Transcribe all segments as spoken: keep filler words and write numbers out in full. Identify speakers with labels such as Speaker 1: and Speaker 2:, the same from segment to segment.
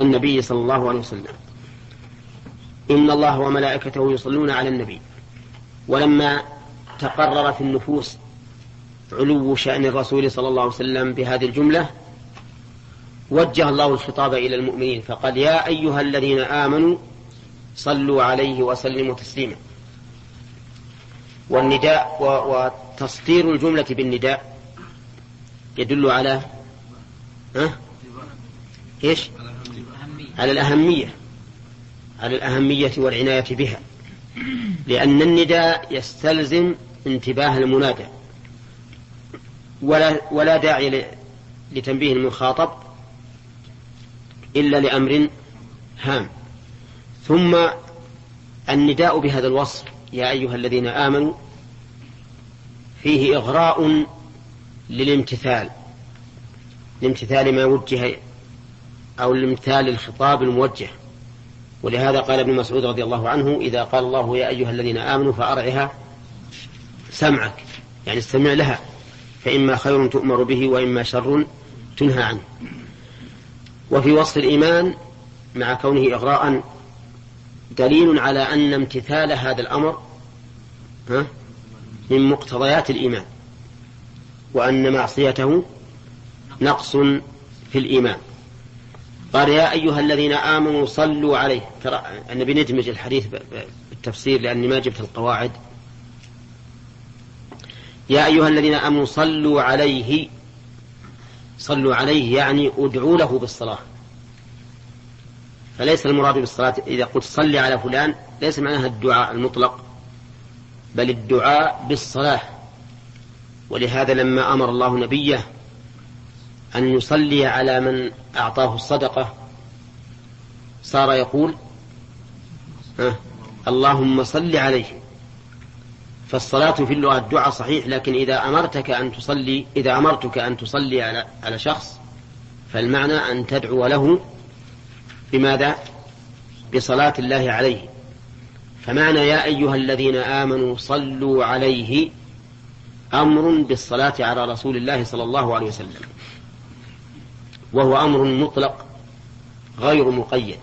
Speaker 1: النبي صلى الله عليه وسلم: إن الله وملائكته يصلون على النبي. ولما تقرر في النفوس علو شأن الرسول صلى الله عليه وسلم بهذه الجملة، وجه الله الخطاب إلى المؤمنين فقال: يا أيها الذين آمنوا صلوا عليه وسلموا تسليما. والنداء وتصدير الجملة بالنداء يدل على ها؟ إيش؟ على الأهمية على الأهمية والعناية بها، لأن النداء يستلزم انتباه المنادى، ولا, ولا داعي لتنبيه المخاطب إلا لأمر هام. ثم النداء بهذا الوصف يا أيها الذين آمنوا فيه إغراء للامتثال لامتثال ما وجه أو الامتثال الخطاب الموجه. ولهذا قال ابن مسعود رضي الله عنه: إذا قال الله يا أيها الذين آمنوا فأرعها سمعك، يعني استمع لها، فإما خير تؤمر به وإما شر تنهى عنه. وفي وصف الإيمان مع كونه إغراء دليل على أن امتثال هذا الأمر من مقتضيات الإيمان، وأن معصيته نقص في الإيمان. قال: يا أيها الذين آمنوا صلوا عليه. ترى النبي ندمج الحديث بالتفسير لأني ما جبت القواعد. يا أيها الذين آمنوا صلوا عليه، صلوا عليه يعني ادعوا له بالصلاة. فليس المراد بالصلاة إذا قلت صل على فلان ليس معناها الدعاء المطلق، بل الدعاء بالصلاة. ولهذا لما أمر الله نبيه أن يصلي على من أعطاه الصدقة صار يقول ها اللهم صل عليه. فالصلاة في اللغة الدعاء صحيح، لكن إذا أمرتك أن تصلي إذا أمرتك أن تصلي على على شخص فالمعنى أن تدعو له بماذا؟ بصلاة الله عليه. فمعنى يا أيها الذين آمنوا صلوا عليه أمر بالصلاة على رسول الله صلى الله عليه وسلم، وهو أمر مطلق غير مقيد.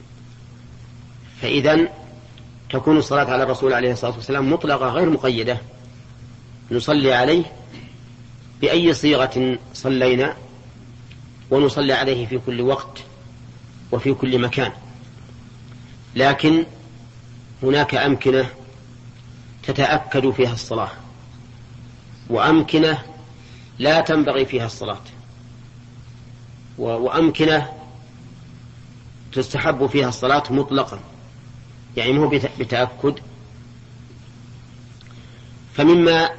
Speaker 1: فإذن تكون الصلاة على الرسول عليه الصلاة والسلام مطلقة غير مقيدة، نصلي عليه بأي صيغة صلينا، ونصلي عليه في كل وقت وفي كل مكان. لكن هناك أمكنة تتأكد فيها الصلاة، وأمكنة لا تنبغي فيها الصلاة، وأمكنة تستحب فيها الصلاة مطلقا، يعني مو بتأكد. فمما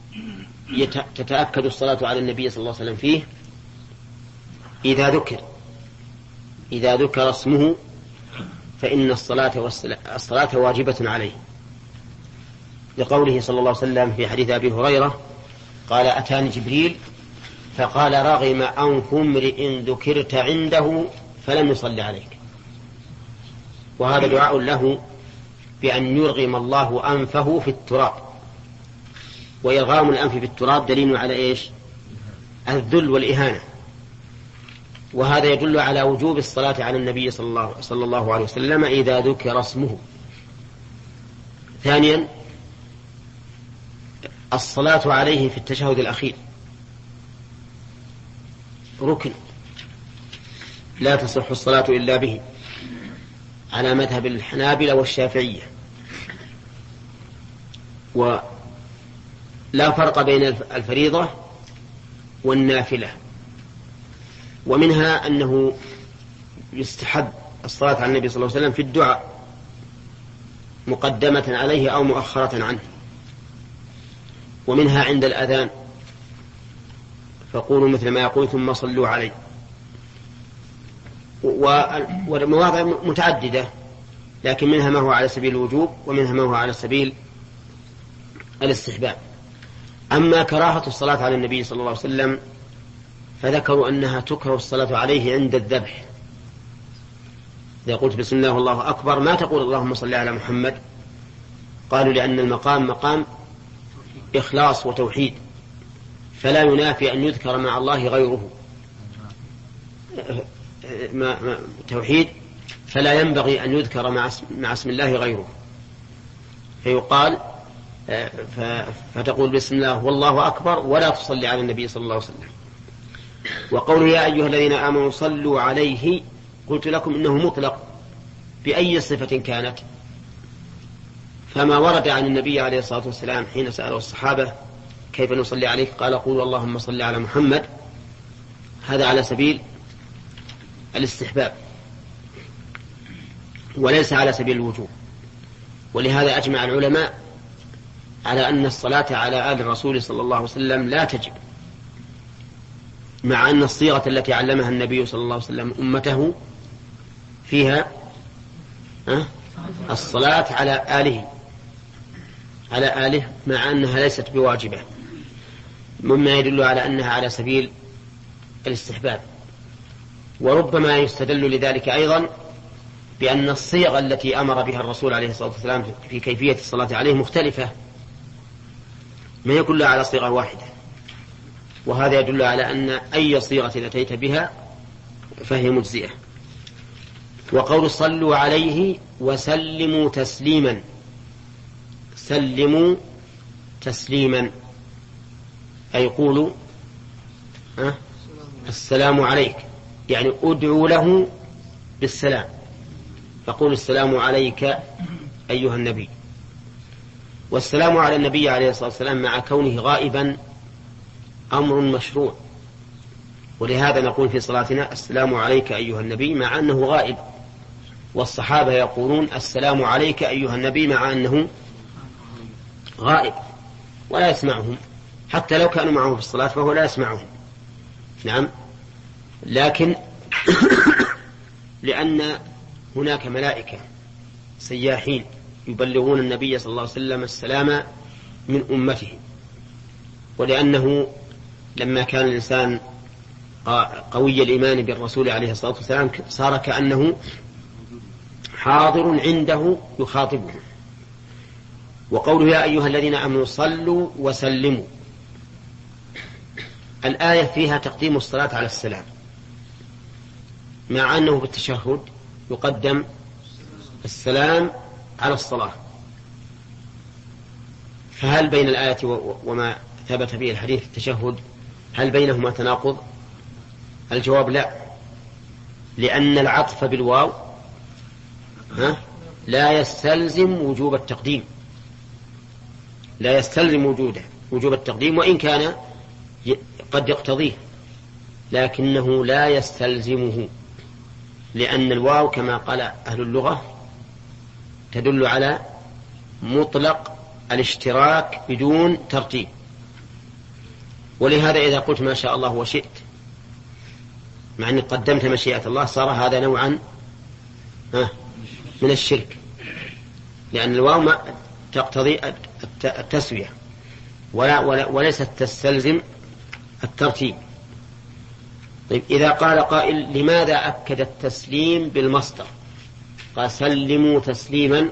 Speaker 1: تتأكد الصلاة على النبي صلى الله عليه وسلم فيه إذا ذكر إذا ذكر اسمه فإن الصلاة الصلاة واجبة عليه، لقوله صلى الله عليه وسلم في حديث أبي هريرة قال: أتاني جبريل فقال: رغم أنف امرئ ذكرت عنده فلم يصلي عليك. وهذا دعاء له بأن يرغم الله أنفه في التراب، وإرغام الأنف في التراب دليل على إيش؟ الذل والإهانة. وهذا يدل على وجوب الصلاة على النبي صلى الله, صلى الله عليه وسلم إذا ذكر اسمه. ثانيا الصلاة عليه في التشهد الأخير ركن لا تصح الصلاة إلا به على مذهب الحنابلة والشافعية. ولا فرق بين الفريضة والنافلة. ومنها أنه يستحب الصلاة على النبي صلى الله عليه وسلم في الدعاء مقدمة عليه أو مؤخرة عنه. ومنها عند الأذان فقولوا مثل ما يقول ثم صلوا عليه. والمواضع متعددة، لكن منها ما هو على سبيل الوجوب ومنها ما هو على سبيل الاستحباب. أما كراهة الصلاة على النبي صلى الله عليه وسلم فذكروا أنها تكره الصلاة عليه عند الذبح. إذا قلت بسم الله والله أكبر ما تقول اللهم صل على محمد، قالوا لأن المقام مقام إخلاص وتوحيد، فلا ينافي أن يذكر مع الله غيره. توحيد فلا ينبغي أن يذكر مع اسم الله غيره، فيقال فتقول بسم الله والله أكبر ولا تصلي على النبي صلى الله عليه وسلم. وقوله يا أيها الذين آمنوا صلوا عليه، قلت لكم إنه مطلق بأي صفة كانت، فما ورد عن النبي عليه الصلاة والسلام حين سأله الصحابة كيف نصلي عليه قال قولوا اللهم صل على محمد، هذا على سبيل الاستحباب وليس على سبيل الوجوب. ولهذا أجمع العلماء على أن الصلاة على آل الرسول صلى الله عليه وسلم لا تجب، مع أن الصيغة التي علمها النبي صلى الله عليه وسلم أمته فيها الصلاة على آله على آله مع أنها ليست بواجبة، مما يدل على أنها على سبيل الاستحباب. وربما يستدل لذلك أيضا بأن الصيغة التي أمر بها الرسول عليه الصلاة والسلام في كيفية الصلاة عليه مختلفة، ما هي كلها على صيغة واحدة، وهذا يدل على أن أي صيغة أتيت بها فهي مجزئة. وقول صلوا عليه وسلموا تسليما، سلموا تسليما أي قولوا أه السلام عليك، يعني أدعوا له بالسلام، فقول السلام عليك أيها النبي. والسلام على النبي عليه الصلاة والسلام مع كونه غائبا أمر مشروع، ولهذا نقول في صلاتنا السلام عليك أيها النبي مع أنه غائب، والصحابة يقولون السلام عليك أيها النبي مع أنه غائب ولا يسمعهم، حتى لو كانوا معه في الصلاة فهو لا يسمعهم. نعم، لكن لأن هناك ملائكة سياحين يبلغون النبي صلى الله عليه وسلم السلام من أمته، ولأنه لما كان الإنسان قوي الإيمان بالرسول عليه الصلاة والسلام صار كأنه حاضر عنده يخاطبه. وقوله يا أيها الذين آمنوا صلوا وسلموا، الآية فيها تقديم الصلاة على السلام، مع أنه بالتشهد يقدم السلام على الصلاة، فهل بين الآية وما ثبت به الحديث التشهد هل بينهما تناقض؟ الجواب لا، لأن العطف بالواو ها لا يستلزم وجوب التقديم، لا يستلزم وجوده وجوب التقديم، وإن كان قد يقتضيه لكنه لا يستلزمه، لأن الواو كما قال أهل اللغة تدل على مطلق الاشتراك بدون ترتيب. ولهذا إذا قلت ما شاء الله وشئت مع أنك قدمت مشيئة الله صار هذا نوعا من الشرك، لأن الواو ما تقتضي التسوية ولا ولا وليست تستلزم الترتيب. طيب إذا قال قائل لماذا أكد التسليم بالمصدر؟ قال سلموا تسليما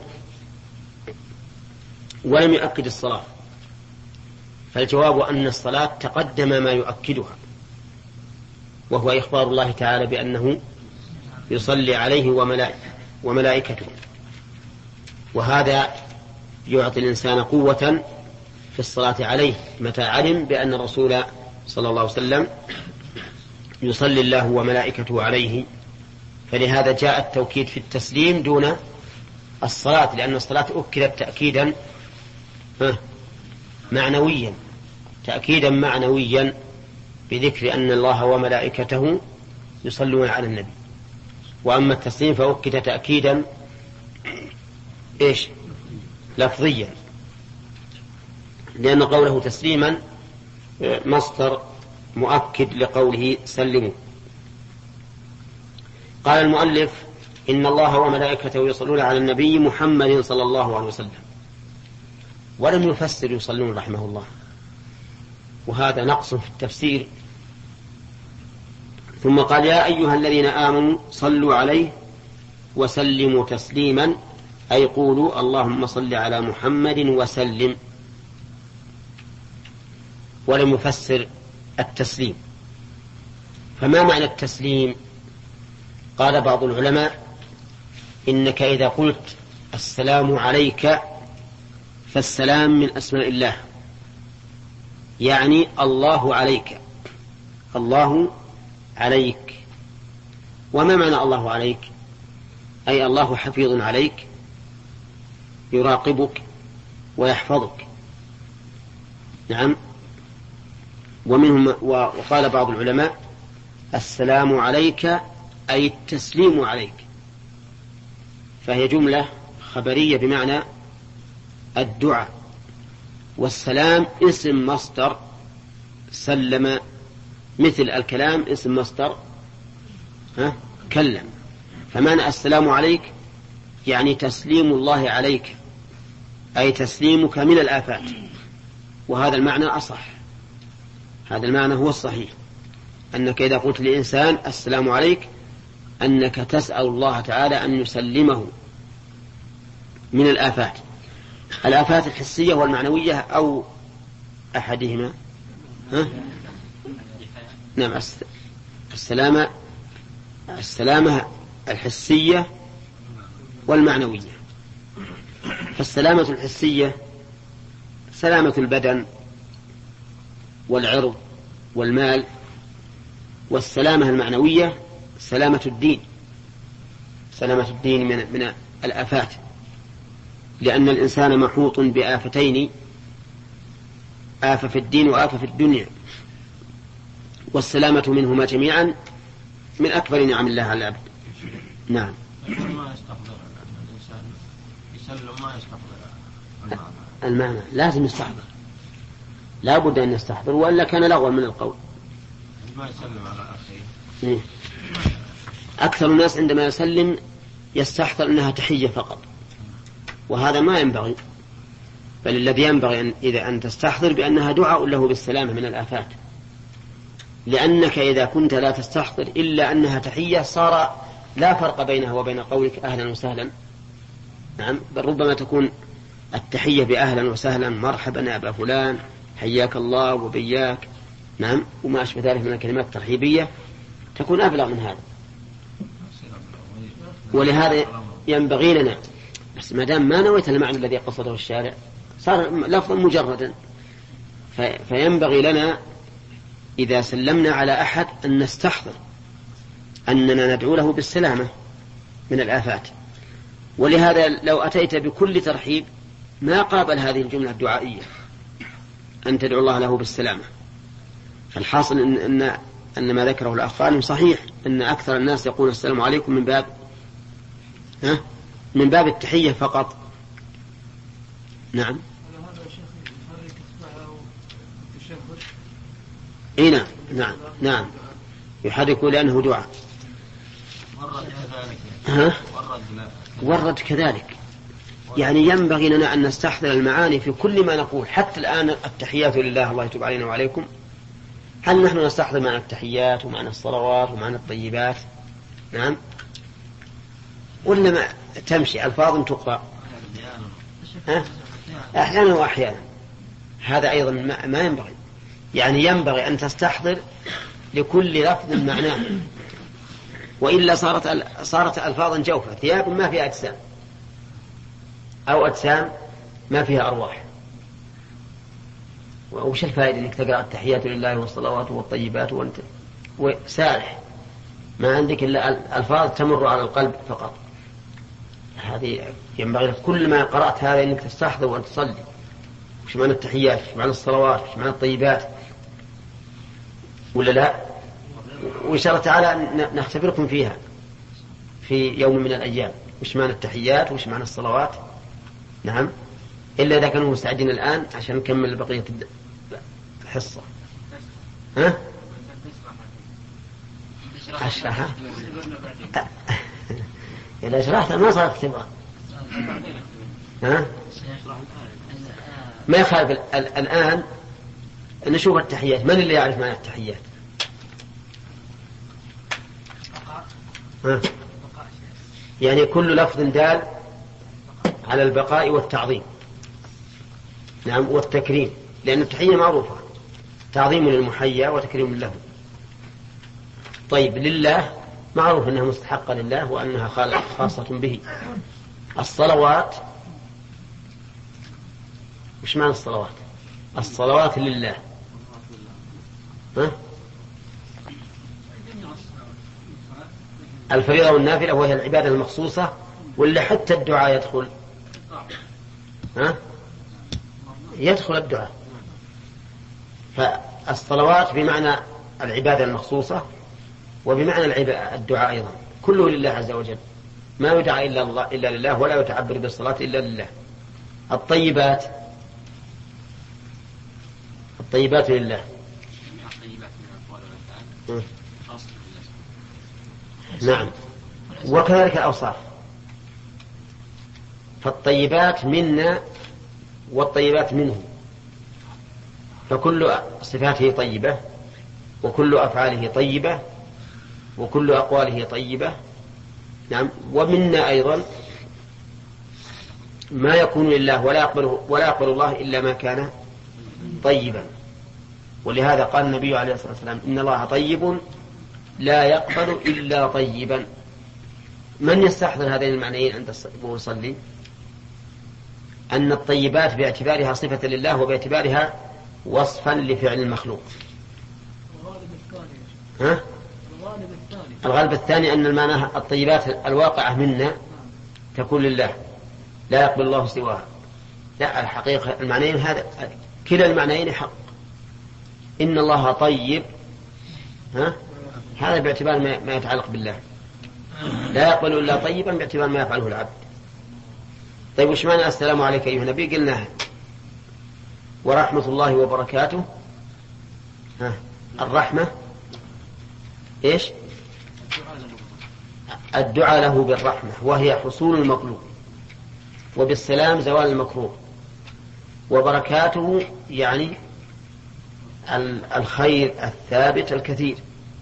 Speaker 1: ولم يؤكد الصلاة، فالجواب أن الصلاة تقدم ما يؤكدها، وهو إخبار الله تعالى بأنه يصلي عليه وملائكته، وهذا يعطي الإنسان قوة في الصلاة عليه متى علم بأن الرسول صلى الله عليه وسلم يصلي الله وملائكته عليه. فلهذا جاء التوكيد في التسليم دون الصلاة، لأن الصلاة أكدت تأكيدا معنويا تأكيدا معنويا بذكر أن الله وملائكته يصلون على النبي. وأما التسليم فأكد تأكيدا إيش لفظيا، لأن قوله تسليما مصدر مؤكد لقوله سلموا. قال المؤلف إن الله وملائكته يصلون على النبي محمد صلى الله عليه وسلم، ولم يفسر يصلون رحمه الله، وهذا نقص في التفسير. ثم قال يا أيها الذين آمنوا صلوا عليه وسلموا تسليما، أي قولوا اللهم صل على محمد وسلم، ولم يفسر التسليم. فما معنى التسليم؟ قال بعض العلماء إنك إذا قلت السلام عليك فالسلام من أسماء الله، يعني الله عليك، الله عليك. وما معنى الله عليك؟ أي الله حفيظ عليك يراقبك ويحفظك. نعم. ومنهم وقال بعض العلماء السلام عليك أي التسليم عليك، فهي جملة خبرية بمعنى الدعاء. والسلام اسم مصدر سلم، مثل الكلام اسم مصدر ها كلم. فمعنى السلام عليك يعني تسليم الله عليك، أي تسليمك من الآفات. وهذا المعنى أصح، هذا المعنى هو الصحيح، أنك إذا قلت لإنسان السلام عليك أنك تسأل الله تعالى أن يسلمه من الآفات، الآفات الحسية والمعنوية أو أحدهما. ها؟ نعم، السلامة السلامة الحسية والمعنوية. فالسلامة الحسية سلامة البدن والعرض والمال، والسلامة المعنوية سلامة الدين، سلامة الدين من, من الآفات، لأن الإنسان محوط بآفتين، آفة في الدين وآفة في الدنيا، والسلامة منهما جميعا من أكبر نعم الله على العبد. نعم.
Speaker 2: ما يستحضر الإنسان يسلم، ما يستحضر المعنى.
Speaker 1: المعنى لازم يستحضر، لا بد أن يستحضر، وإلا كان لغوا من القول.
Speaker 2: ما يسلم على أخيه.
Speaker 1: أكثر الناس عندما يسلم يستحضر أنها تحية فقط، وهذا ما ينبغي، بل الذي ينبغي أن إذا أن تستحضر بأنها دعاء له بالسلامة من الآفات، لأنك إذا كنت لا تستحضر إلا أنها تحية صار لا فرق بينها وبين قولك أهلا وسهلا. نعم، بل ربما تكون التحية بأهلا وسهلا، مرحبا أبا فلان، حياك الله وبياك، نعم، وما أشبه ذلك من الكلمات الترحيبية تكون أبلغ من هذا. ولهذا ينبغي لنا، بس ما دام ما نويت المعنى الذي قصده الشارع صار لفظا مجردا، فينبغي لنا إذا سلمنا على أحد أن نستحضر أننا ندعو له بالسلامة من الآفات. ولهذا لو أتيت بكل ترحيب ما قابل هذه الجملة الدعائية أن تدعو الله له بالسلامة. فالحاصل إن, إن, أن ما ذكره الأخ قال صحيح، أن أكثر الناس يقول السلام عليكم من باب ها من باب التحية فقط. نعم. اي نعم نعم نعم يحرك لأنه دعاء. ها؟ ورد كذلك. يعني ينبغي لنا أن نستحضر المعاني في كل ما نقول. حتى الآن التحيات لله، الله يتوب علينا وعليكم، هل نحن نستحضر معنى التحيات ومعنى الصلوات ومعنى الطيبات؟ نعم. ولا ما تمشي ألفاظ تقرأ ها؟ أحيانا وأحيانا. هذا أيضا ما ينبغي. يعني ينبغي أن تستحضر لكل لفظ معناه، وإلا صارت صارت ألفاظا جوفة، ثياب ما فيها أجسام، أو أجسام ما فيها أرواح. وش الفائدة أنك تقرأ التحيات لله والصلوات والطيبات وأنت وسارح ما عندك إلا ألفاظ تمر على القلب فقط؟ هذه ينبغي كل ما قرأت هذا أنك تستحضر وأن تصلي. وش معنى التحيات، وش معنى الصلوات، وش معنى الطيبات، ولا لا؟ وإن شاء الله تعالى نختبركم فيها في يوم من الأيام، وش معنى التحيات وش معنى الصلوات. نعم، إلا إذا كانوا مستعدين الآن عشان نكمل بقية الحصة. ها؟ أشرحها؟ إذا شرحتها ما صار اختبار. ها؟ ما يخالف. الآن نشوف التحيات. من اللي يعرف معنى التحيات؟ ها؟ يعني كل لفظ دال على البقاء والتعظيم. نعم، والتكريم، لأن التحية معروفة، تعظيم للمحيا وتكريم له. طيب، لله معروف أنها مستحقة لله وأنها خاصة به. الصلوات، وش معنى الصلوات؟ الصلوات لله، ها؟ الفريضة والنافلة وهي العبادة المخصوصة، ولا حتى الدعاء يدخل؟ ها؟ يدخل الدعاء. فالصلوات بمعنى العبادة المخصوصة وبمعنى الدعاء أيضا، كله لله عز وجل، ما يدعى إلا, الله إلا لله، ولا يتعبر بالصلاة إلا لله. الطيبات، الطيبات لله. نعم، وكذلك الأوصاف، فالطيبات منا والطيبات منه، فكل صفاته طيبة، وكل أفعاله طيبة، وكل أقواله طيبة. نعم، ومنا أيضا ما يكون لله ولا يقبله ولا يقبل الله إلا ما كان طيبا. ولهذا قال النبي عليه الصلاة والسلام: إن الله طيب لا يقبل إلا طيبا. من يستحضر هذين المعنيين عند المصلي؟ أن الطيبات باعتبارها صفة لله وباعتبارها وصفا لفعل المخلوق. ها؟ الغالب الثاني أن المعنى الطيبات الواقعة منا تكون لله لا يقبل الله سواها. لا، الحقيقة المعنيين هذا كلا المعنيين حق. إن الله طيب، ها؟ هذا باعتبار ما يتعلق بالله، لا يقبل إلا طيبا باعتبار ما يفعله العبد. طيب، وش معنى السلام عليك أيها النبي؟ قلناها. ورحمة الله وبركاته، ها؟ الرحمة إيش؟ الدعاء له بالرحمة، وهي حصول المطلوب، وبالسلام زوال المكروه، وبركاته يعني الخير الثابت الكثير.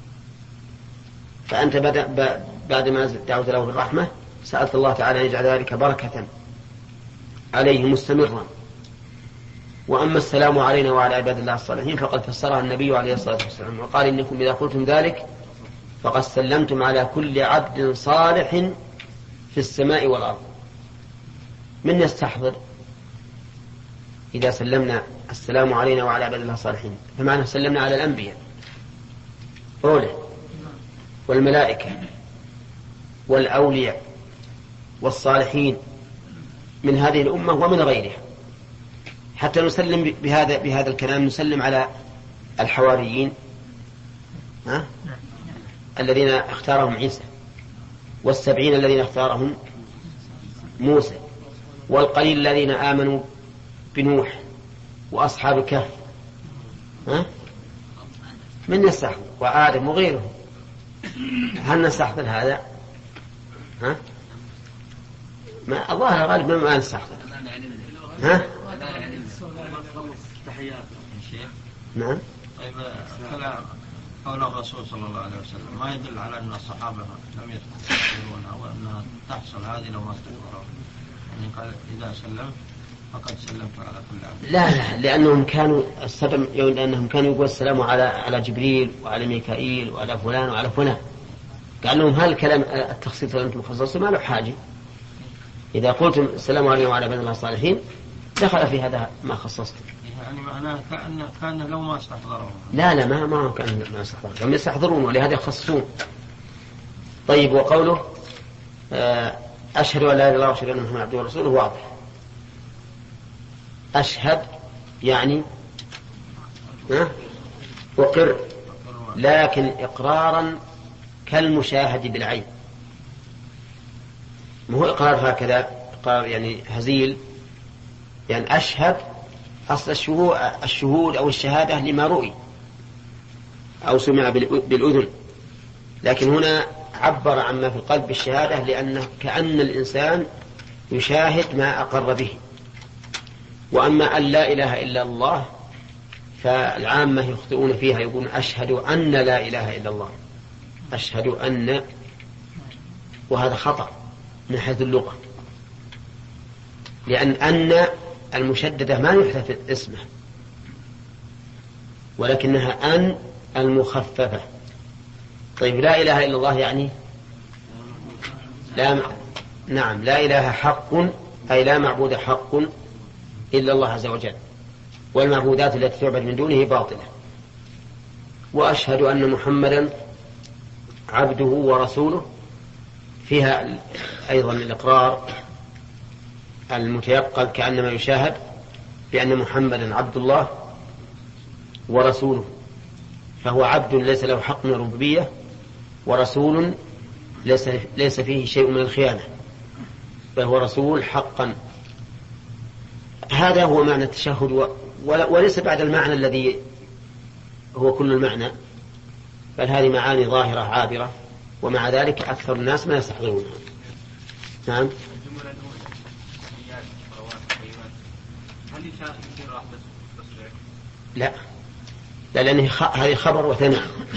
Speaker 1: فأنت بعدما دعوت له بالرحمة سألت الله تعالى أن يجعل ذلك بركة عليه مستمرا. وأما السلام علينا وعلى عباد الله الصالحين فقد فسرها النبي عليه الصلاة والسلام وقال: إنكم إذا قلتم ذلك فقد سلمتم على كل عبد صالح في السماء والأرض. من يستحضر إذا سلمنا السلام علينا وعلى عباد الله الصالحين؟ فمعنى سلمنا على الأنبياء أوله، والملائكة، والأولياء، والصالحين من هذه الأمة ومن غيرها. حتى نسلم بهذا بهذا الكلام نسلم على الحواريين، ها؟ الذين اختارهم عيسى، والسبعين الذين اختارهم موسى، والقليل الذين آمنوا بنوح وأصحاب الكهف، ها؟ من يستحضر؟ وآدم وغيره. هل نستحضر هذا؟ ها؟ ما الله غالب ما نستحضر. ها؟ نعم.
Speaker 2: طيب، كلام قول الرسول صلى الله عليه وسلم ما يدل على أن الصحابة لم يستحضرونها وأنها تحصل هذه لو ما استحضروا. يعني قال: إذا سلمت فقد سلمت على كل عبد.
Speaker 1: لا لا، لأنهم كانوا السبب لأنهم كانوا يقول السلام على على جبريل وعلى ميكائيل وعلى فلان وعلى فلان. قال لهم: هل الكلام التخصيص اللي أنتم خصصتم ما له حاجة؟ إذا قلتم السلام عليكم وعلى عباد الله الصالحين دخل في هذا ما خصصتم.
Speaker 2: يعني معناه كأن كان لو ما استحضروا.
Speaker 1: لا لا، ما ما كان ما استحضروا، هم يستحضرون ولهذا يخصصون. طيب، وقوله أشهد أن لا إله إلا الله وأشهد أن محمدا عبده ورسوله واضح. أشهد يعني أقر، لكن إقرارا كالمشاهد بالعين، ما هو إقرار هكذا إقرار يعني هزيل. يعني أشهد أصل الشهود أو الشهادة لما رؤي أو سمع بالأذن، لكن هنا عبر عما في القلب بالشهادة، لأنه كأن الإنسان يشاهد ما أقر به. وأما أن لا إله إلا الله فالعامة يخطئون فيها، يقولون أشهد أن لا إله إلا الله، أشهد أن، وهذا خطأ من حيث اللغة، لأن أن المشددة ما يحذف اسمه، ولكنها أن المخففة. طيب، لا إله إلا الله يعني لا نعم لا إله حق أي لا معبود حق إلا الله عز وجل، والمعبودات التي تعبد من دونه باطلة. وأشهد أن محمدا عبده ورسوله، فيها أيضا الإقرار المتيقظ كأنما يشاهد بأن محمدا عبد الله ورسوله، فهو عبد ليس له حق من الربوبية، ورسول ليس, ليس فيه شيء من الخيانة، فهو رسول حقا. هذا هو معنى التشهد، وليس بعد المعنى الذي هو كل المعنى، بل هذه معاني ظاهرة عابرة، ومع ذلك أكثر الناس ما يستحضرونها. نعم. لا لا لأنه هذه خبر وثناء.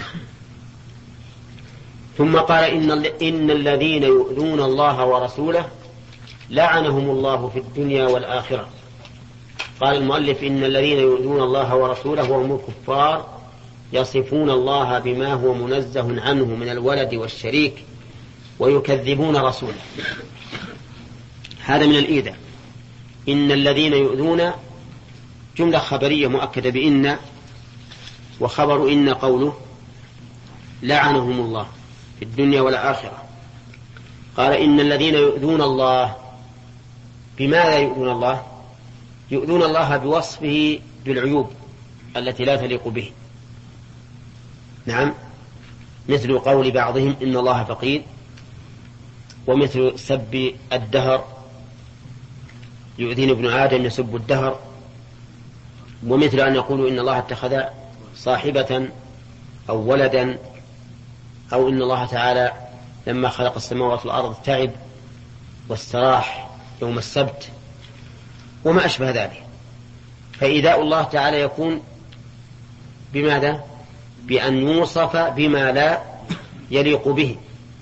Speaker 1: ثم قال إن, إن الذين يؤذون الله ورسوله لعنهم الله في الدنيا والآخرة. قال المؤلف إن الذين يؤذون الله ورسوله وهم الكفار يصفون الله بما هو منزه عنه من الولد والشريك ويكذبون رسوله. هذا من الإيذاء. إن الذين يؤذون جملة خبرية مؤكدة بإن، وخبر إن قوله لعنهم الله في الدنيا والآخرة. قال إن الذين يؤذون الله، بماذا يؤذون الله؟ يؤذون الله بوصفه بالعيوب التي لا تليق به. نعم، مثل قول بعضهم إن الله فقير، ومثل سب الدهر، يؤذين ابن آدم يسب الدهر، ومثل أن يقولوا إن الله اتخذ صاحبة أو ولدا، أو إن الله تعالى لما خلق السماوات والأرض تعب واستراح يوم السبت وما أشبه ذلك. فإيذاء الله تعالى يكون بماذا؟ بأن يوصف بما لا يليق به.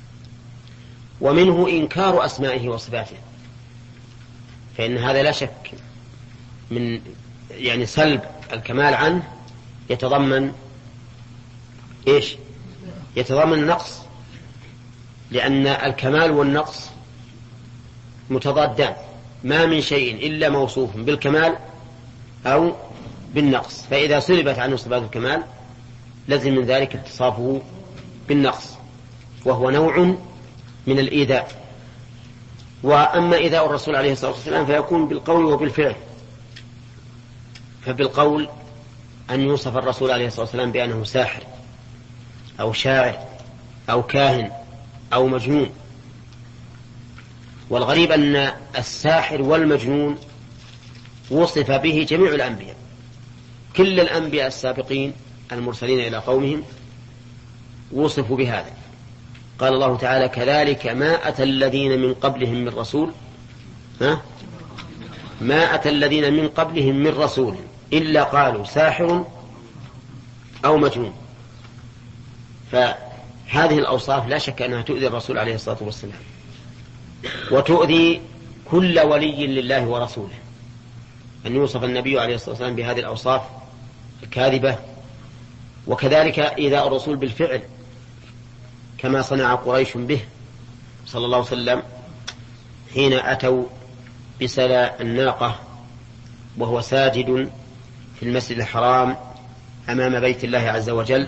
Speaker 1: ومنه إنكار أسمائه وصفاته، فإن هذا لا شك من يعني سلب الكمال عنه يتضمن إيش؟ يتضمن النقص، لأن الكمال والنقص متضادان، ما من شيء إلا موصوف بالكمال أو بالنقص، فإذا سلبت عنه صفات الكمال لازم من ذلك اتصافه بالنقص، وهو نوع من الإيذاء. وأما إيذاء الرسول عليه الصلاة والسلام فيكون بالقول وبالفعل. فبالقول أن يوصف الرسول عليه الصلاة والسلام بأنه ساحر أو شاعر أو كاهن أو مجنون. والغريب أن الساحر والمجنون وصف به جميع الأنبياء، كل الأنبياء السابقين المرسلين إلى قومهم وصفوا بهذا. قال الله تعالى كذلك ما أتى الذين من قبلهم من رسول ها؟ ما أتى الذين من قبلهم من رسول إلا قالوا ساحر أو مجنون. فهذه الأوصاف لا شك أنها تؤذي الرسول عليه الصلاة والسلام، وتؤذي كل ولي لله ورسوله، أن يوصف النبي عليه الصلاة والسلام بهذه الأوصاف الكاذبة. وكذلك إيذاء الرسول بالفعل كما صنع قريش به صلى الله عليه وسلم حين أتوا بسلا الناقة وهو ساجد في المسجد الحرام أمام بيت الله عز وجل،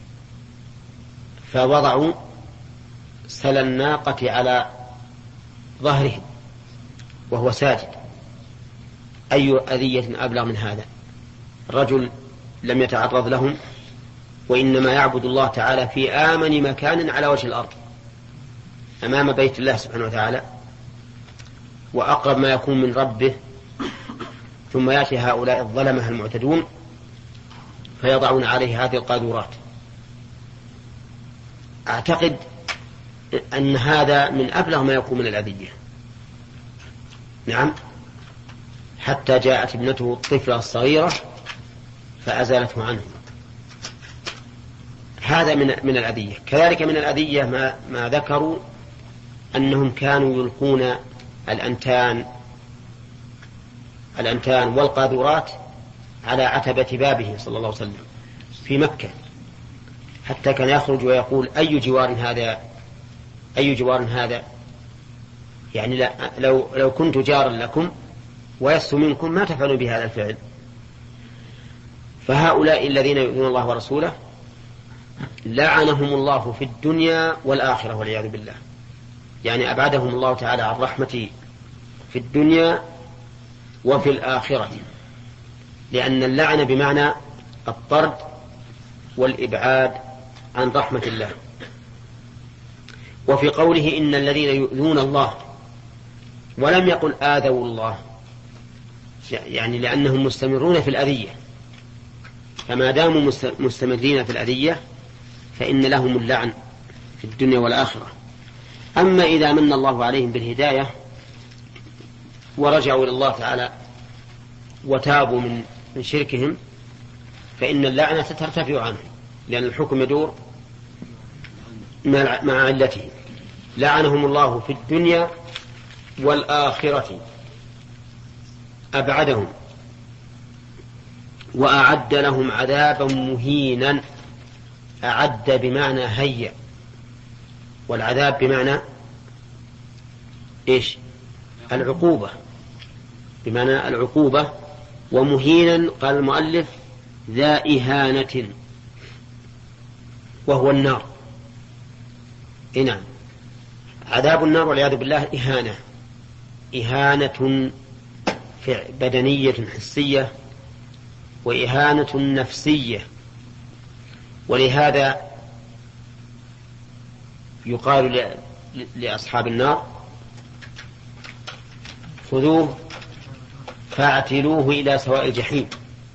Speaker 1: فوضعوا سلا الناقة على ظهره وهو ساجد. أي أذية أبلغ من هذا؟ الرجل لم يتعرض لهم، وإنما يعبد الله تعالى في آمن مكان على وجه الأرض أمام بيت الله سبحانه وتعالى، وأقرب ما يكون من ربه، ثم يأتي هؤلاء الظلمة المعتدون فيضعون عليه هذه القاذورات. أعتقد أن هذا من أبلغ ما يكون من الأذية. نعم، حتى جاءت ابنته الطفلة الصغيرة فأزالته عنه. هذا من من الأذية. كذلك من الأذية ما, ما ذكروا أنهم كانوا يلقون الأنتان الأنتان والقاذورات على عتبة بابه صلى الله عليه وسلم في مكة، حتى كان يخرج ويقول أي جوار هذا أي جوار هذا يعني لا لو, لو كنت جارا لكم ويسوا منكم ما تفعلوا بهذا الفعل. فهؤلاء الذين يؤذون الله ورسوله لعنهم الله في الدنيا والآخرة والعياذ بالله، يعني أبعدهم الله تعالى عن رحمته في الدنيا وفي الآخرة، لأن اللعنة بمعنى الطرد والإبعاد عن رحمة الله. وفي قوله إن الذين يؤذون الله ولم يقل آذوا الله، يعني لأنهم مستمرون في الأذية، فما داموا مستمرين في الأذية فإن لهم اللعن في الدنيا والآخرة. أما إذا من الله عليهم بالهداية ورجعوا إلى الله تعالى وتابوا من من شركهم فإن اللعنة ترتفع عنهم، لأن الحكم يدور مع علته. لعنهم الله في الدنيا والآخرة، أبعدهم وأعد لهم عذابا مهينا. أعد بمعنى هيا، والعذاب بمعنى إيش؟ العقوبة، بمعنى العقوبة. ومهينا قال المؤلف ذا إهانة، وهو النار. نعم، عذاب النار والعياذ بالله إهانة، إهانة بدنية حسية وإهانة نفسية. ولهذا يقال لأصحاب النار خذوه فاعتلوه إلى سواء الجحيم.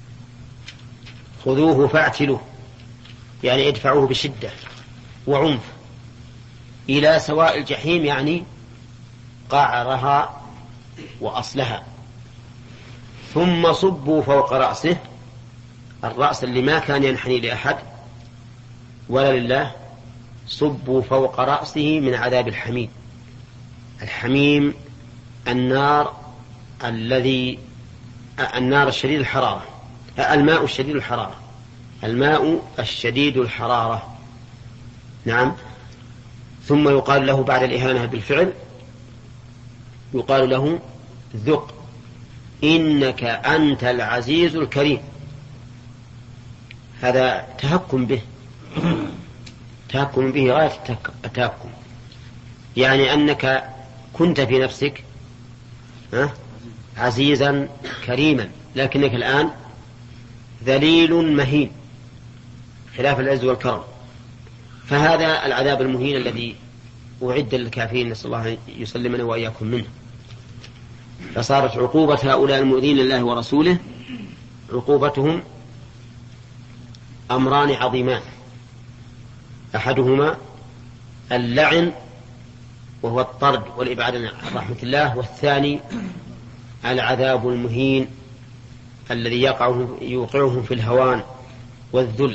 Speaker 1: خذوه فاعتلوه يعني ادفعوه بشدة وعنف إلى سواء الجحيم، يعني قعرها وأصلها. ثم صبوا فوق رأسه، الرأس اللي ما كان ينحني لأحد ولا لله، صبوا فوق رأسه من عذاب الحميم. الحميم النار الذي النار الشديد الحرارة، الماء الشديد الحرارة، الماء الشديد الحرارة. نعم. ثم يقال له بعد الإهانة بالفعل يقال له ذق إنك أنت العزيز الكريم. هذا تهكم به، تهكم به غاية التهكم، يعني أنك كنت في نفسك عزيزا كريما، لكنك الآن ذليل مهين خلاف العز والكرم. فهذا العذاب المهين الذي أعد للكافرين، نسأل الله يسلمنا وإياكم منه. فصارت عقوبة هؤلاء المؤذين لله ورسوله عقوبتهم أمران عظيمان، أحدهما اللعن وهو الطرد والإبعاد عن رحمة الله، والثاني العذاب المهين الذي يوقعهم في الهوان والذل.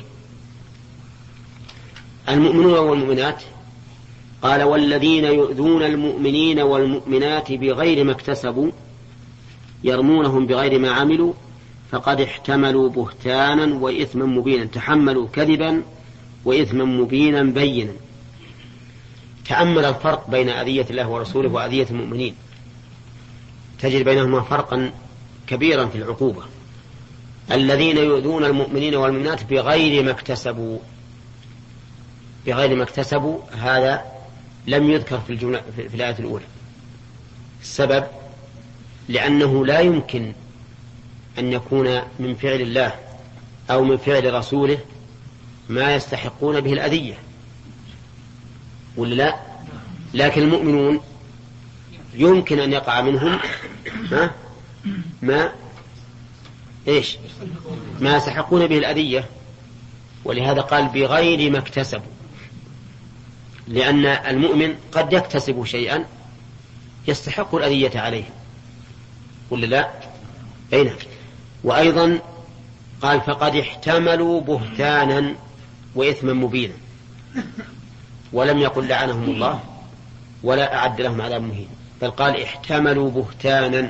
Speaker 1: المؤمنون والمؤمنات قال والذين يؤذون المؤمنين والمؤمنات بغير ما اكتسبوا يرمونهم بغير ما عملوا فقد احتملوا بهتانا وإثما مبينا. تحملوا كذبا وإثما مبينا بينا. تأمل الفرق بين أذية الله ورسوله وأذية المؤمنين، تجد بينهما فرقا كبيرا في العقوبة. الذين يؤذون المؤمنين والمؤمنات بغير ما اكتسبوا، بغير ما اكتسبوا هذا لم يذكر في الجملة في الآية الأولى. السبب لأنه لا يمكن أن يكون من فعل الله أو من فعل رسوله ما يستحقون به الأذية، ولا لا؟ لكن المؤمنون يمكن أن يقع منهم ما ما إيش ما يستحقون به الأذية، ولهذا قال بغير ما اكتسبوا، لأن المؤمن قد يكتسب شيئا يستحق الأذية عليه، ولا لا؟ أين؟ وأيضا قال فقد احتملوا بهتانا وإثما مبينا، ولم يقل لعنهم الله ولا أعد لهم عذاب مهين، بل قال احتملوا بهتانا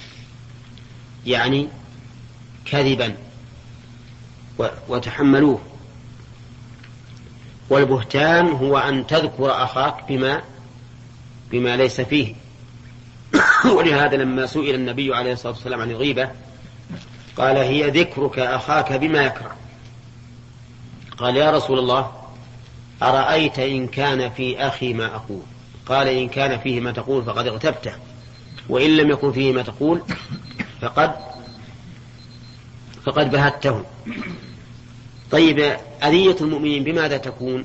Speaker 1: يعني كذبا وتحملوه. والبهتان هو أن تذكر أخاك بما بما ليس فيه، ولهذا لما سئل النبي عليه الصلاة والسلام عن الغيبة قال هي ذكرك أخاك بما يكره. قال يا رسول الله أرأيت إن كان في أخي ما أقول؟ قال إن كان فيه ما تقول فقد اغتبته، وإن لم يكن فيه ما تقول فقد فقد بهته. طيب أذية المؤمنين بماذا تكون؟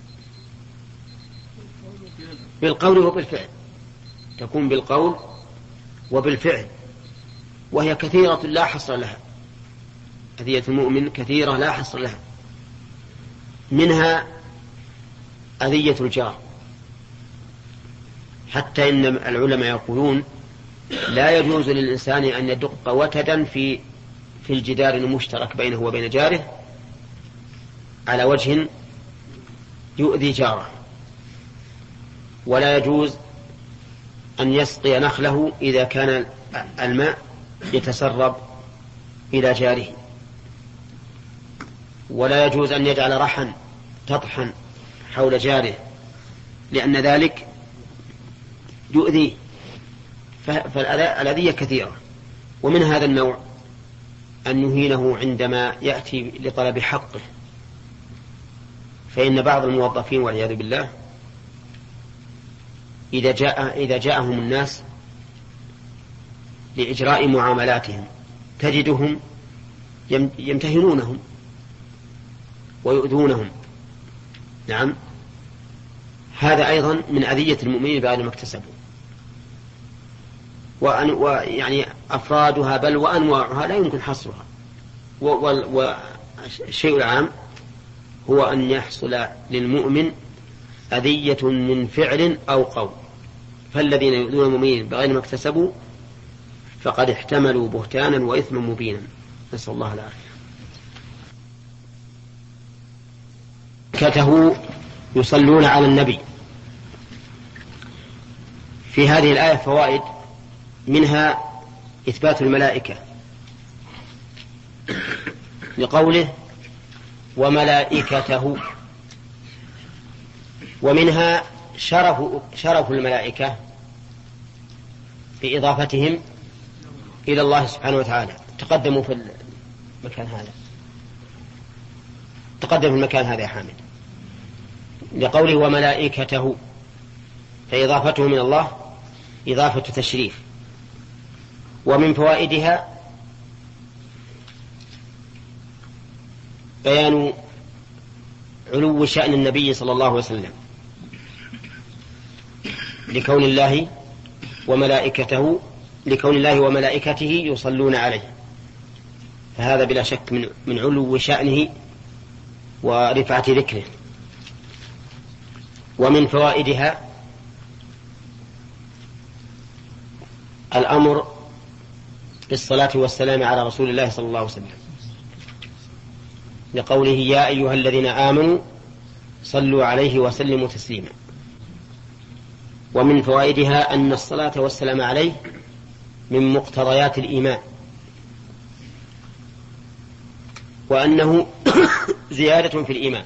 Speaker 1: بالقول وبالفعل، تكون بالقول وبالفعل، وهي كثيرة لا حصر لها. أذية المؤمن كثيرة لا حصر لها. منها أذية الجار، حتى إن العلماء يقولون لا يجوز للإنسان أن يدق وتدا في في الجدار المشترك بينه وبين جاره على وجه يؤذي جاره، ولا يجوز أن يسقي نخله إذا كان الماء يتسرب إلى جاره، ولا يجوز أن يجعل رحا تطحن حول جاره، لأن ذلك يؤذيه. فالأذية كثيرة. ومن هذا النوع أن نهينه عندما يأتي لطلب حقه، فإن بعض الموظفين والعياذ بالله إذا جاء إذا جاءهم الناس لإجراء معاملاتهم تجدهم يمتهنونهم ويؤذونهم. نعم، هذا أيضا من أذية المؤمنين بعد ما اكتسبوا. ويعني أفرادها بل وأنواعها لا يمكن حصرها. والشيء العام هو أن يحصل للمؤمن أذية من فعل أو قول، فالذين يؤذون المؤمنين بغير ما اكتسبوا فقد احتملوا بهتانا وإثما مبينا، نسأل الله العافية. ملائكته يصلون على النبي. في هذه الآية فوائد، منها إثبات الملائكة لقوله وملائكته، ومنها شرف, شرف الملائكة بإضافتهم إلى الله سبحانه وتعالى. تقدموا في المكان هذا، تقدم في المكان هذا يا حامد، لقوله وملائكته، فإضافته من الله إضافة تشريف. ومن فوائدها بيان علو شأن النبي صلى الله عليه وسلم، لكون الله وملائكته لكون الله وملائكته يصلون عليه، فهذا بلا شك من من علو شأنه ورفعة ذكره. ومن فوائدها الأمر بالصلاة والسلام على رسول الله صلى الله عليه وسلم، لقوله يا أيها الذين آمنوا صلوا عليه وسلموا تسليما. ومن فوائدها أن الصلاة والسلام عليه من مقتضيات الإيمان، وأنه زيادة في الإيمان،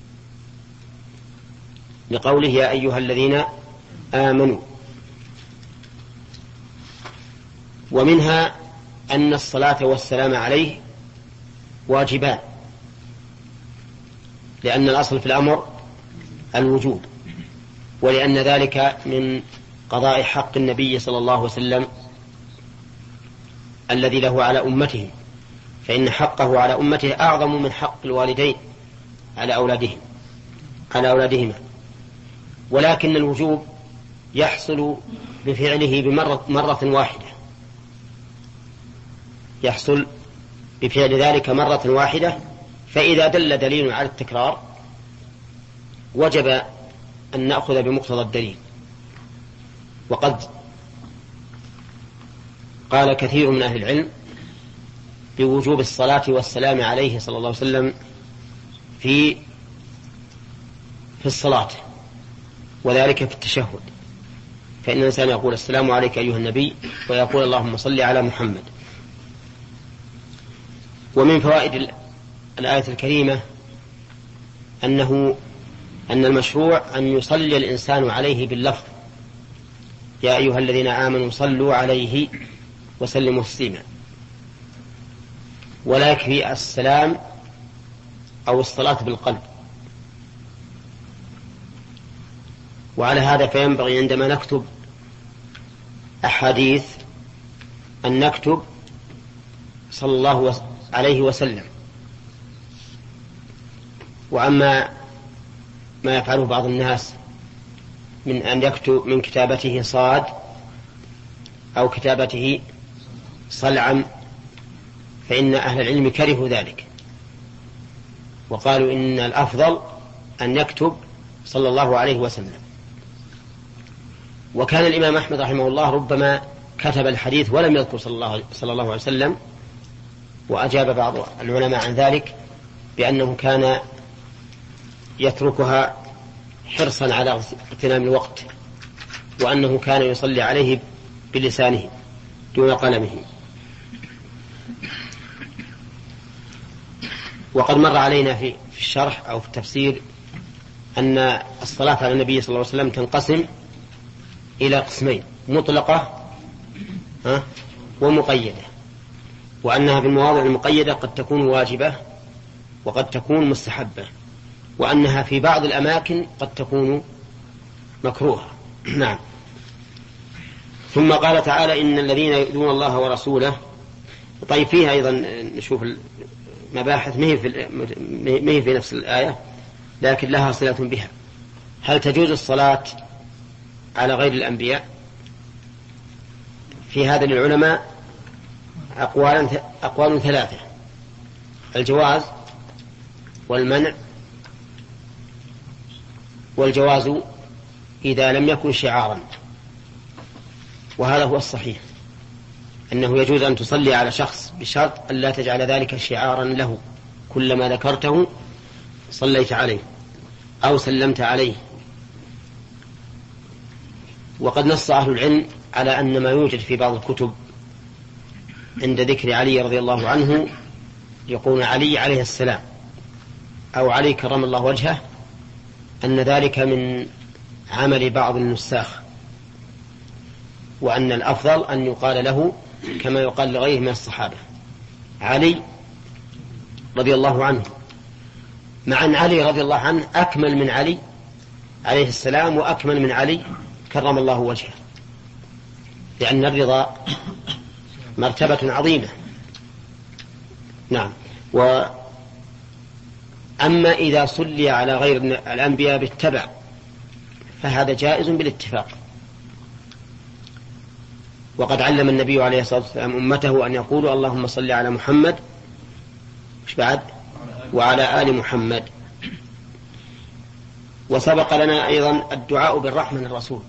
Speaker 1: لقوله يا أيها الذين آمنوا. ومنها أن الصلاة والسلام عليه واجبان، لأن الأصل في الأمر الوجوب، ولأن ذلك من قضاء حق النبي صلى الله عليه وسلم الذي له على أمته، فإن حقه على أمته أعظم من حق الوالدين على أولادهم على أولادهما. ولكن الوجوب يحصل بفعله بمرة مرة واحدة، يحصل بفعل ذلك مرة واحدة، فإذا دل دليل على التكرار وجب أن نأخذ بمقتضى الدليل. وقد قال كثير من أهل العلم بوجوب الصلاة والسلام عليه صلى الله عليه وسلم في في الصلاة، وذلك في التشهد، فإن الإنسان يقول السلام عليك أيها النبي، ويقول اللهم صل على محمد. ومن فوائد الآية الكريمة أنه أن المشروع أن يصلي الإنسان عليه باللفظ، يا أيها الذين آمنوا صلوا عليه وسلموا تسليما. ولا يكفي السلام أو الصلاة بالقلب. وعلى هذا فينبغي عندما نكتب أحاديث أن نكتب صلى الله عليه وسلم. وأما ما يفعله بعض الناس من أن يكتب من كتابته صاد أو كتابته صلعم فإن أهل العلم كرهوا ذلك وقالوا إن الأفضل أن يكتب صلى الله عليه وسلم. وكان الإمام أحمد رحمه الله ربما كتب الحديث ولم يذكر صلى الله, صلى الله عليه وسلم، وأجاب بعض العلماء عن ذلك بأنه كان يتركها حرصا على اغتنام الوقت، وأنه كان يصلي عليه بلسانه دون قلمه. وقد مر علينا في الشرح أو في التفسير أن الصلاة على النبي صلى الله عليه وسلم تنقسم إلى قسمين: مطلقة ومقيدة، وأنها في المواضع المقيدة قد تكون واجبة وقد تكون مستحبة، وأنها في بعض الأماكن قد تكون مكروهة. نعم. ثم قال تعالى: إن الذين يؤذون الله ورسوله. طيب فيها أيضا نشوف المباحث مهي في, مهي في نفس الآية لكن لها صلة بها. هل تجوز الصلاة على غير الأنبياء؟ في هذا للعلماء أقوال, أقوال ثلاثة: الجواز والمنع، والجواز إذا لم يكن شعارا، وهذا هو الصحيح، أنه يجوز أن تصلي على شخص بشرط أن لا تجعل ذلك شعارا له، كلما ذكرته صليت عليه أو سلمت عليه. وقد نص أهل العلم على أن ما يوجد في بعض الكتب عند ذكر علي رضي الله عنه يقول علي عليه السلام أو علي كرم الله وجهه، أن ذلك من عمل بعض النساخ، وأن الأفضل أن يقال له كما يقال لغيره من الصحابة: علي رضي الله عنه، مع أن علي رضي الله عنه أكمل من علي عليه السلام وأكمل من علي كرم الله وجهه، لأن الرضا مرتبة عظيمة. نعم. وأما إذا صلي على غير الأنبياء بالتبع فهذا جائز بالاتفاق. وقد علم النبي عليه الصلاة والسلام أمته أن يقولوا: اللهم صل على محمد مش بعد وعلى آل محمد. وسبق لنا أيضا الدعاء بالرحمة للرسول،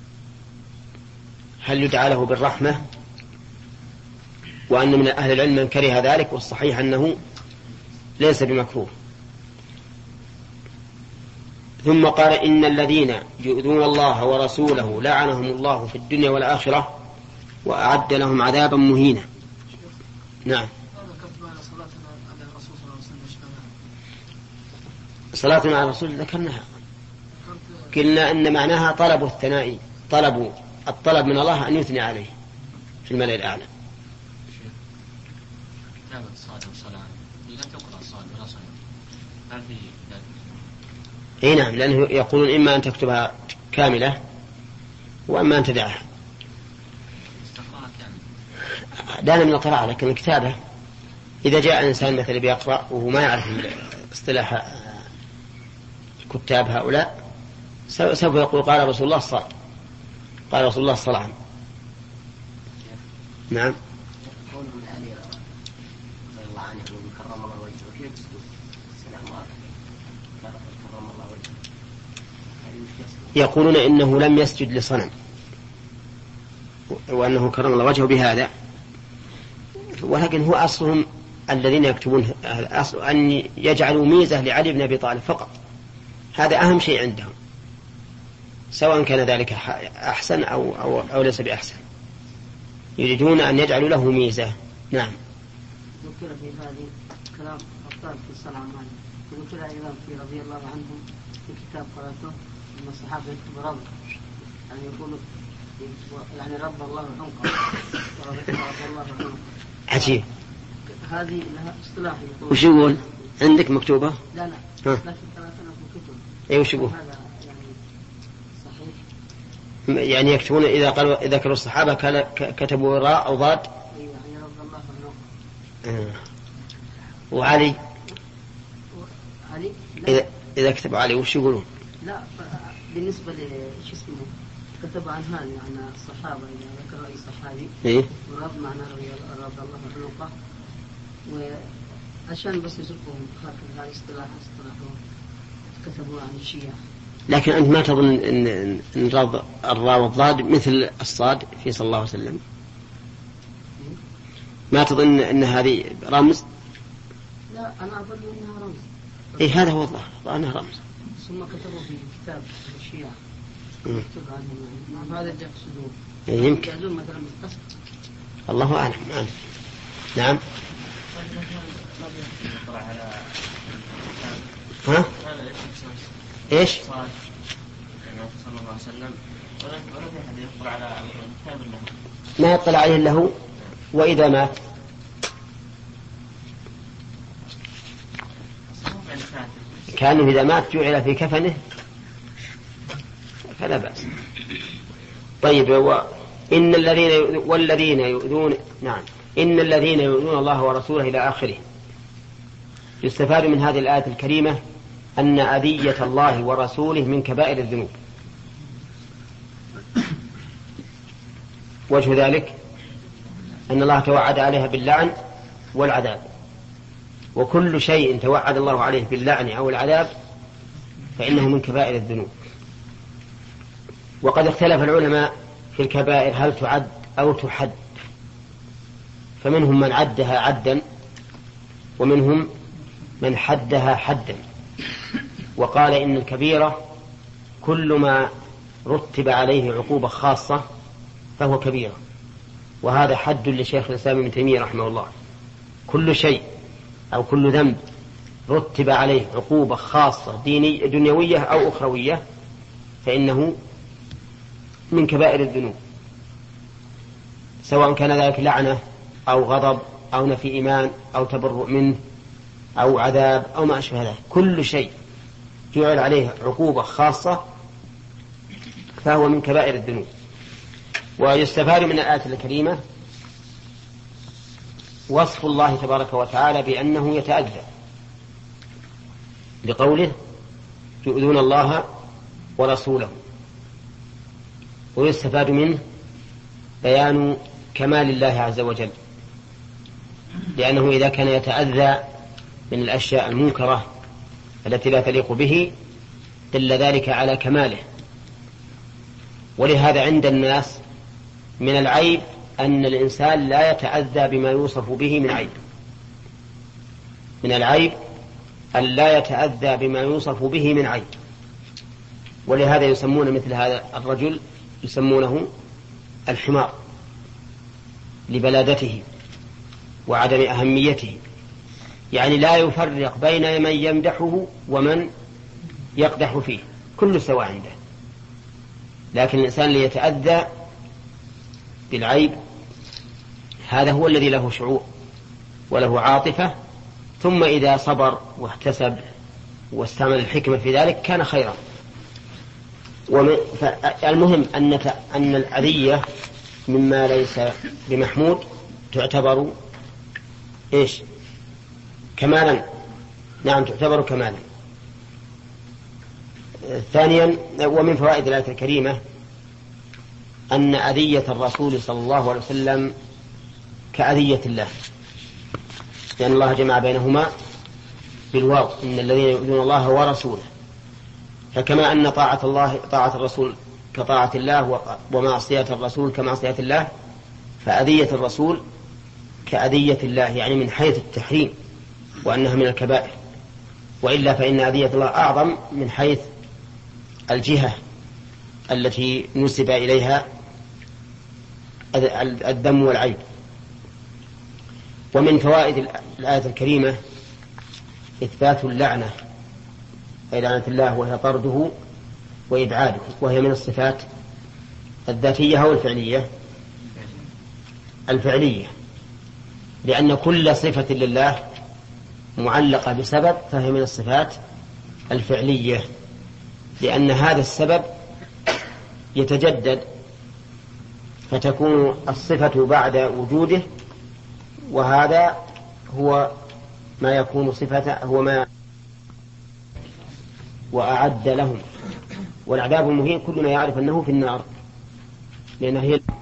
Speaker 1: هل يدعى له بالرحمة؟ وأن من أهل العلم من كره ذلك، والصحيح أنه ليس بمكروه. ثم قال: إن الذين يؤذون الله ورسوله لعنهم الله في الدنيا والآخرة وأعد لهم عذابا مهينا. نعم. صلاتنا على الرسول ذكرناها، قلنا أن معناها طلب الثناء، طلب الطلب من الله أن يثني عليه في الملأ الأعلى.
Speaker 3: كتابة صلاة وصلاة لا تقرأ صلاة ولا صلاة، هل في ذلك؟
Speaker 1: إيه نعم، لأنه يقولون إما أن تكتبها كاملة وأما أن تدعها. دانا من القراءة، لكن الكتابة إذا جاء إنسان مثلا بيقرأ وهو ما يعرف اصطلاح الكتاب هؤلاء سوف يقول: قال رسول الله صلى قال رسول الله صلى. نعم. يقولون إنه لم يسجد لصنم وأنه كرم الله وجهه بهذا، ولكن هو أصلهم الذين يكتبون أصل أن يجعلوا ميزة لعلي بن أبي طالب فقط، هذا أهم شيء عندهم، سواء كان ذلك أحسن أو, أو, أو ليس بأحسن، يريدون أن يجعلوا له ميزة. نعم.
Speaker 4: ذكر في هذه كلام أبطال في الصلاة عليه، وذكر أيضا في رضي الله عنهم في كتاب قرأته أن الصحابة يكتب رضا، أن يقولوا يعني رب الله عنقه ورب الله عنقه.
Speaker 1: عجيب.
Speaker 4: هذه لها اصطلاح.
Speaker 1: وش يقول؟ عندك مكتوبة؟
Speaker 4: لا لا.
Speaker 1: ها.
Speaker 4: لكن ثلاثة في كتب.
Speaker 1: اي وش يقول؟
Speaker 4: هذا يعني صحيح.
Speaker 1: يعني يكتبون إذا قالوا إذا كانوا الصحابة كتبوا راء أو ضاد.
Speaker 4: أيوة يعني رب الله عنقه.
Speaker 1: آه. وعلي؟
Speaker 4: علي؟
Speaker 1: إذا إذا كتبوا علي وش يقولون؟
Speaker 4: لا بالنسبة لش اسمه كتب عن هذا عن الصحابة إذا ذكر رأي صحابي.
Speaker 1: إيه؟
Speaker 4: ورب معنى رب الله عنقه. وعشان بس يزقهم هذا الاصطلاح اصطلاحهم كتبوا عن الشيعة.
Speaker 1: لكن أنت ما تظن إن إن الراء والضاد مثل الصاد في صلى الله عليه وسلم؟ ما تظن أن هذه رمز؟
Speaker 4: لا أنا أظن أنها رمز.
Speaker 1: إيه هذا هو الظاهر أنها رمز.
Speaker 4: ثم كتبوا في كتاب الشيعة مكتوب عنهم يعني هذا يقصدون.
Speaker 1: إيه يمكن.
Speaker 4: يقصدون مثلا بالقصد.
Speaker 1: الله أعلم. نعم. نعم. ها؟ إيش؟
Speaker 3: صلى الله عليه وسلم ولا في أحد يطلع على كتاب الله.
Speaker 1: ما يطلع عليه له وإذا مات. كأنه إذا مات جعل في كفنه فلا بأس. طيب وإن الذين والذين يؤذون نعم إن الذين يؤذون الله ورسوله إلى آخره. يستفاد من هذه الآية الكريمة أن أذية الله ورسوله من كبائر الذنوب. وجه ذلك أن الله توعد عليها باللعن والعذاب، وكل شيء توعد الله عليه باللعن أو العذاب فإنه من كبائر الذنوب. وقد اختلف العلماء في الكبائر هل تعد أو تحد، فمنهم من عدها عدا ومنهم من حدها حدا، وقال إن الكبيرة كل ما رتب عليه عقوبة خاصة فهو كبيرة، وهذا حد لشيخ الإسلام ابن تيمية رحمه الله. كل شيء أو كل ذنب رتب عليه عقوبة خاصة دينية دنيوية أو أخروية فإنه من كبائر الذنوب، سواء كان ذلك لعنة أو غضب أو نفي إيمان أو تبرؤ منه أو عذاب أو ما أشبه ذلك. كل شيء جعل عليه عقوبة خاصة فهو من كبائر الذنوب. ويستفاد من الآية الكريمة وصف الله تبارك وتعالى بأنه يتأذى بقوله يؤذون الله ورسوله. ويستفاد منه بيان كمال الله عز وجل، لأنه إذا كان يتأذى من الأشياء المنكرة التي لا تليق به دل ذلك على كماله. ولهذا عند الناس من العيب أن الإنسان لا يتأذى بما يوصف به من عيب. من العيب أن لا يتأذى بما يوصف به من عيب. ولهذا يسمون مثل هذا الرجل يسمونه الحمار لبلادته وعدم أهميته، يعني لا يفرق بين من يمدحه ومن يقدح فيه، كل سواء عنده. لكن الإنسان ليتأذى بالعيب هذا هو الذي له شعور وله عاطفة، ثم إذا صبر واحتسب واستعمل الحكمة في ذلك كان خيرا. المهم أن أن الأذية مما ليس بمحمود تعتبر إيش؟ كمالا. نعم تعتبر كمالا. ثانيا ومن فوائد الآية الكريمة أن أذية الرسول صلى الله عليه وسلم كأذية الله، لأن الله جمع بينهما بالواو إن الذين يؤذون الله ورسوله. فكما أن طاعة الله طاعة الرسول كطاعة الله ومعصية الرسول كمعصية الله، فأذية الرسول كأذية الله، يعني من حيث التحريم وأنها من الكبائر. وإلا فإن أذية الله أعظم من حيث الجهة التي نسب إليها الذم والعيب. ومن فوائد الآية الكريمة إثبات اللعنة أي لعنة الله، وهي طرده وإبعاده، وهي من الصفات الذاتية أو الفعلية؟ الفعلية، لأن كل صفة لله معلقة بسبب فهي من الصفات الفعلية، لأن هذا السبب يتجدد فتكون الصفة بعد وجوده، وهذا هو ما يكون صفة هو ما وأعد لهم. والعذاب المهين كلنا يعرف أنه في النار، لأنه هي